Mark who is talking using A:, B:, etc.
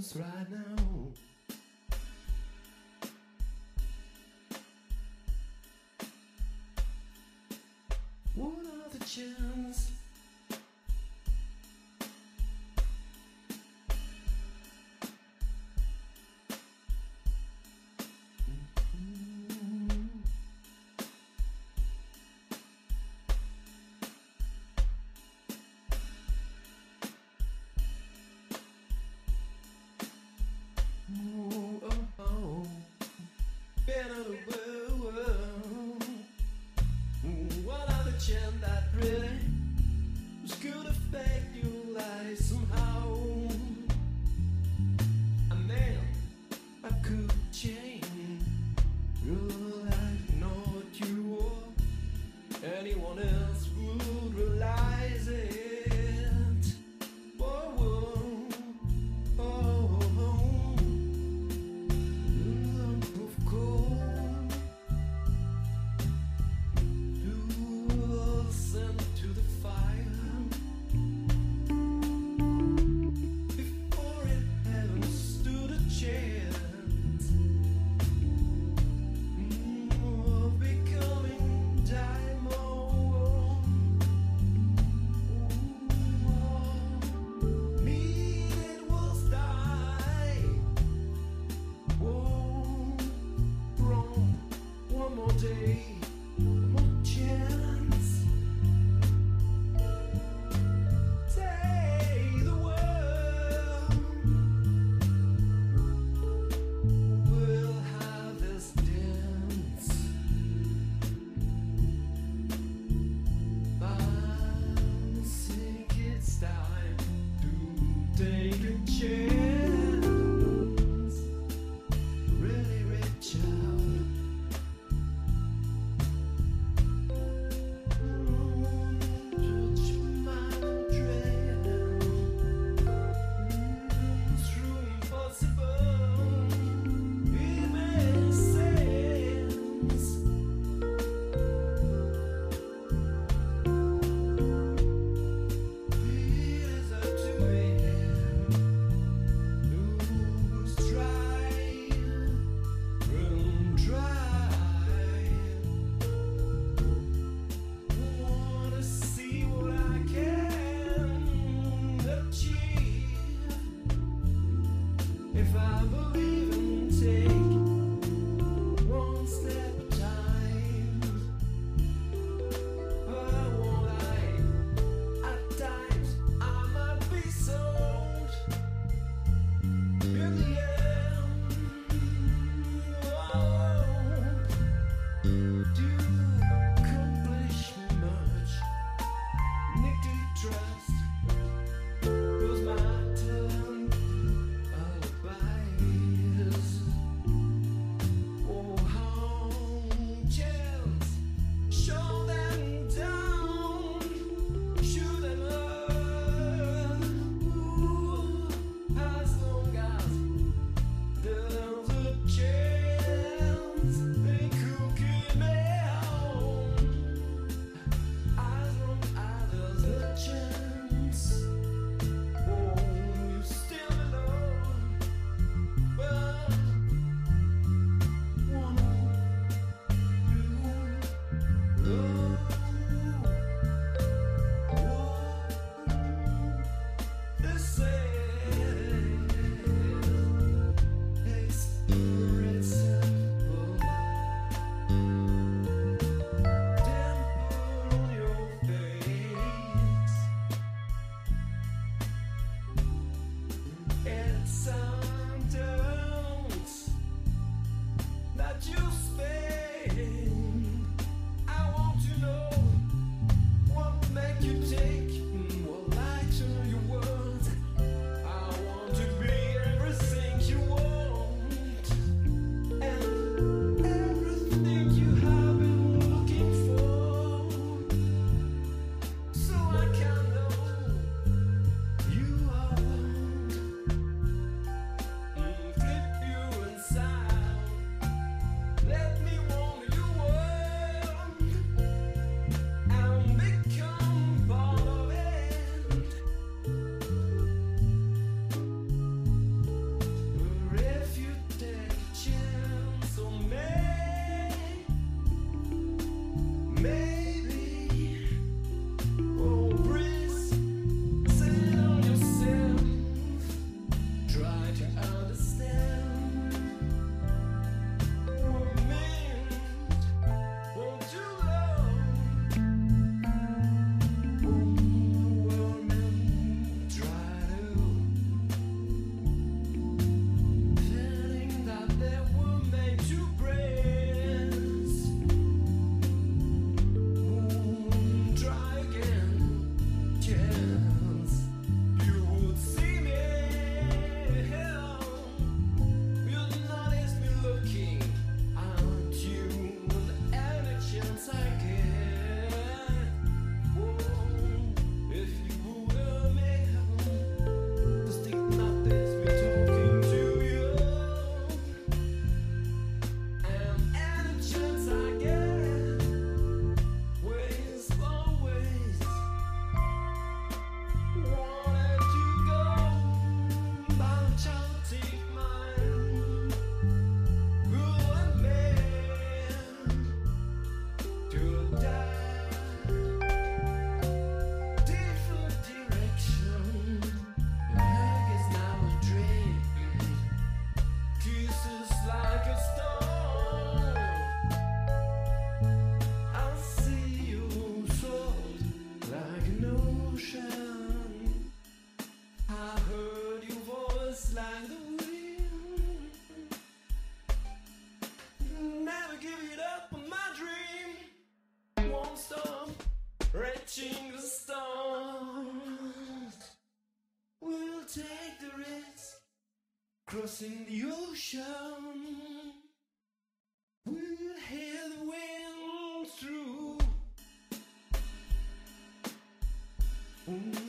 A: chance right now. One other chance. Oh, oh, oh. Better the world. What other chance that really was could affect your life somehow? A man I could change your life, not you or anyone else would realize it. Whoa, whoa. Take a chance, really reach out. Touch my dream. It's true, impossible. It makes sense. It is up to me. If I believe and take one step at a time, oh, won't I? At times I might be sold in the end. Oh, do accomplish much? Need to trust. Was my turn. That you spend, I want to chance I get. Whoa, if you would admit the stigma that's been talking to you, and any chance I get, ways always wanted to go, but I'll take mine. Who am to die? Different direction. Hug is now a dream. Kisses like a stone. I see you sold like an ocean. I heard your voice like the wind. Never give it up on my dream. Won't stop reaching the stars. We'll take the risk, crossing the ocean. We'll hear the wind through.